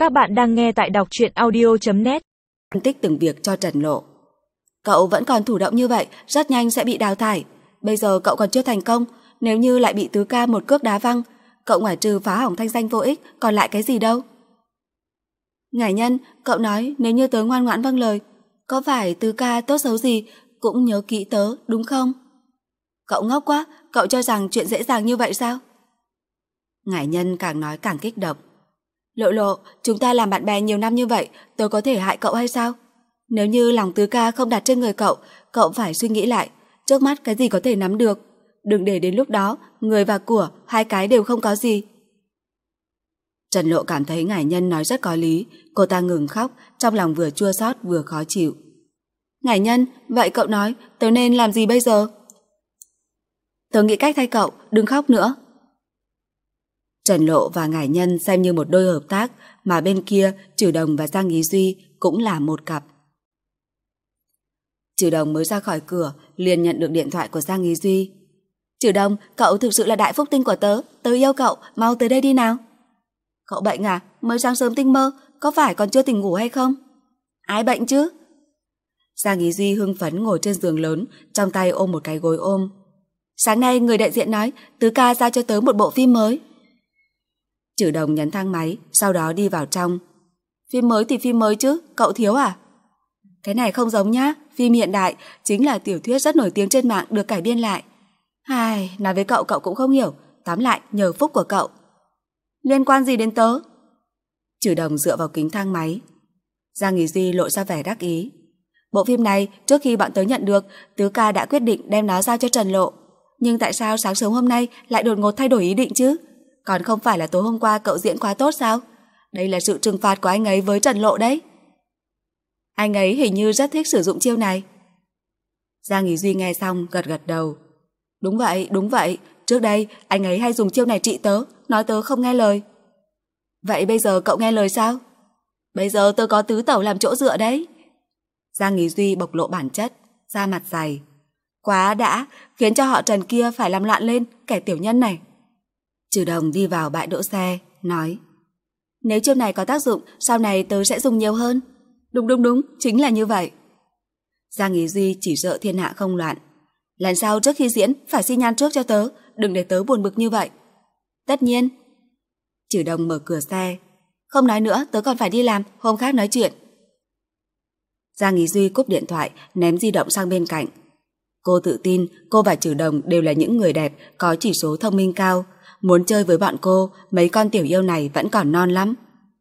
Các bạn đang nghe tại đọc truyện audio.net. Phân tích từng việc cho Trần Lộ. Cậu vẫn còn thủ động như vậy, rất nhanh sẽ bị đào thải. Bây giờ cậu còn chưa thành công, nếu như lại bị Tứ Ca một cước đá văng, cậu ngoài trừ phá hỏng thanh danh vô ích, còn lại cái gì đâu. Ngải Nhân, cậu nói nếu như tớ ngoan ngoãn vâng lời, có phải Tứ Ca tốt xấu gì cũng nhớ kỹ tớ, đúng không? Cậu ngốc quá, cậu cho rằng chuyện dễ dàng như vậy sao? Ngải Nhân càng nói càng kích động. Lộ Lộ, chúng ta làm bạn bè nhiều năm như vậy, tôi có thể hại cậu hay sao? Nếu như lòng Tứ Ca không đặt trên người cậu, cậu phải suy nghĩ lại, trước mắt cái gì có thể nắm được. Đừng để đến lúc đó, người và của, hai cái đều không có gì. Trần Lộ cảm thấy Ngải Nhân nói rất có lý, cô ta ngừng khóc, trong lòng vừa chua xót vừa khó chịu. Ngải Nhân, vậy cậu nói, tớ nên làm gì bây giờ? Tớ nghĩ cách thay cậu, đừng khóc nữa. Trần Lộ và Ngải Nhân xem như một đôi hợp tác, mà bên kia Trừ Đồng và Giang Ý Duy cũng là một cặp. Trừ Đồng mới ra khỏi cửa liền nhận được điện thoại của Giang Ý Duy. Trừ Đồng, cậu thực sự là đại phúc tinh của tớ, tớ yêu cậu, mau tới đây đi nào. Cậu bệnh à? Mới sáng sớm tinh mơ, có phải còn chưa tỉnh ngủ hay không? Ai bệnh chứ? Giang Ý Duy hưng phấn ngồi trên giường lớn, trong tay ôm một cái gối ôm. Sáng nay người đại diện nói Tứ Ca giao cho tớ một bộ phim mới. Trừ Đồng nhấn thang máy, sau đó đi vào trong. Phim mới thì phim mới chứ, cậu thiếu à? Cái này không giống nhá, phim hiện đại, chính là tiểu thuyết rất nổi tiếng trên mạng được cải biên lại. Ai, nói với cậu cũng không hiểu, tóm lại nhờ phúc của cậu. Liên quan gì đến tớ? Trừ Đồng dựa vào kính thang máy. Giang Ý Duy lộ ra vẻ đắc ý. Bộ phim này, trước khi bọn tớ nhận được, Tứ Ca đã quyết định đem nó giao cho Trần Lộ. Nhưng tại sao sáng sớm hôm nay lại đột ngột thay đổi ý định chứ? Còn không phải là tối hôm qua cậu diễn quá tốt sao? Đây là sự trừng phạt của anh ấy với Trần Lộ đấy. Anh ấy hình như rất thích sử dụng chiêu này. Giang Ý Duy nghe xong gật gật đầu. Đúng vậy, trước đây anh ấy hay dùng chiêu này trị tớ, nói tớ không nghe lời. Vậy bây giờ cậu nghe lời sao? Bây giờ tớ có tứ tẩu làm chỗ dựa đấy. Giang Ý Duy bộc lộ bản chất, da mặt dày. Quá đã, khiến cho họ Trần kia phải làm loạn lên, kẻ tiểu nhân này. Trừ Đồng đi vào bãi đỗ xe, nói. Nếu chiêu này có tác dụng, sau này tớ sẽ dùng nhiều hơn. Đúng, chính là như vậy. Giang Ý Duy chỉ sợ thiên hạ không loạn. Lần sau trước khi diễn, phải xi nhan trước cho tớ, đừng để tớ buồn bực như vậy. Tất nhiên. Trừ Đồng mở cửa xe. Không nói nữa, tớ còn phải đi làm, hôm khác nói chuyện. Giang Ý Duy cúp điện thoại, ném di động sang bên cạnh. Cô tự tin, cô và Trừ Đồng đều là những người đẹp, có chỉ số thông minh cao. Muốn chơi với bọn cô, mấy con tiểu yêu này vẫn còn non lắm.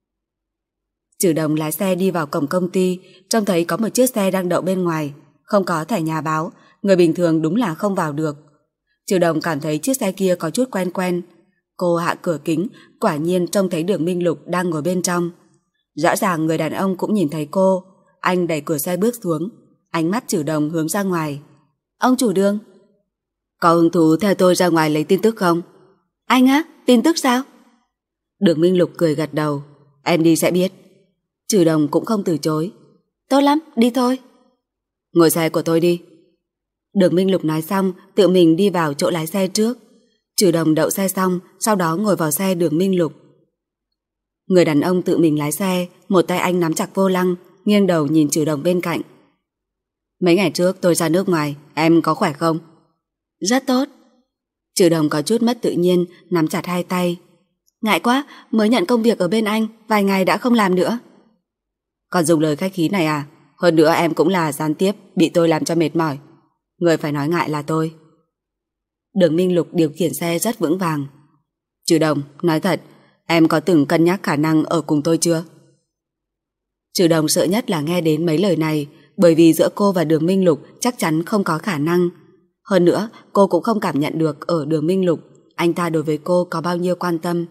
Trừ Đồng lái xe đi vào cổng công ty, trông thấy có một chiếc xe đang đậu bên ngoài, không có thẻ nhà báo, người bình thường đúng là không vào được. Trừ Đồng cảm thấy chiếc xe kia có chút quen. Cô hạ cửa kính, quả nhiên trông thấy Đường Minh Lục đang ngồi bên trong. Rõ ràng người đàn ông cũng nhìn thấy cô, anh đẩy cửa xe bước xuống, ánh mắt Trừ Đồng hướng ra ngoài. Ông chủ Đường, có hứng thú theo tôi ra ngoài lấy tin tức không? Anh á, tin tức sao? Đường Minh Lục cười gật đầu. Em đi sẽ biết. Trừ Đồng cũng không từ chối. Tốt lắm, đi thôi. Ngồi xe của tôi đi. Đường Minh Lục nói xong, tự mình đi vào chỗ lái xe trước. Trừ Đồng đậu xe xong, sau đó ngồi vào xe Đường Minh Lục. Người đàn ông tự mình lái xe, một tay anh nắm chặt vô lăng, nghiêng đầu nhìn Trừ Đồng bên cạnh. Mấy ngày trước tôi ra nước ngoài, em có khỏe không? Rất tốt. Trừ Đồng có chút mất tự nhiên, nắm chặt hai tay. Ngại quá, mới nhận công việc ở bên anh, vài ngày đã không làm nữa. Còn dùng lời khách khí này à? Hơn nữa em cũng là gián tiếp, bị tôi làm cho mệt mỏi. Người phải nói ngại là tôi. Đường Minh Lục điều khiển xe rất vững vàng. Trừ Đồng, nói thật, em có từng cân nhắc khả năng ở cùng tôi chưa? Trừ Đồng sợ nhất là nghe đến mấy lời này, bởi vì giữa cô và Đường Minh Lục chắc chắn không có khả năng. Hơn nữa, cô cũng không cảm nhận được ở Đường Minh Lục anh ta đối với cô có bao nhiêu quan tâm.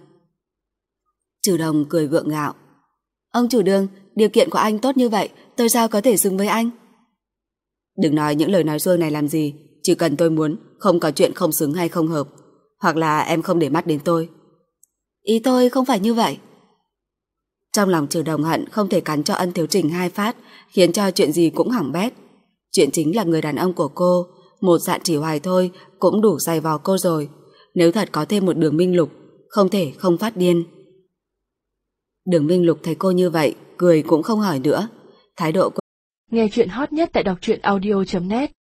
Trừ Đồng cười gượng gạo. Ông chủ Đường, điều kiện của anh tốt như vậy, tôi sao có thể xứng với anh? Đừng nói những lời nói xuông này làm gì, chỉ cần tôi muốn, không có chuyện không xứng hay không hợp, hoặc là em không để mắt đến tôi. Ý tôi không phải như vậy. Trong lòng Trừ Đồng hận không thể cắn cho Ân Thiếu Trình hai phát, khiến cho chuyện gì cũng hỏng bét. Chuyện chính là người đàn ông của cô, một dạn chỉ hoài thôi cũng đủ dày vò cô rồi. Nếu thật có thêm một Đường Minh Lục, không thể không phát điên. Đường Minh Lục thấy cô như vậy, cười cũng không hỏi nữa. Thái độ Nghe chuyện hot nhất tại đọc truyện audio.net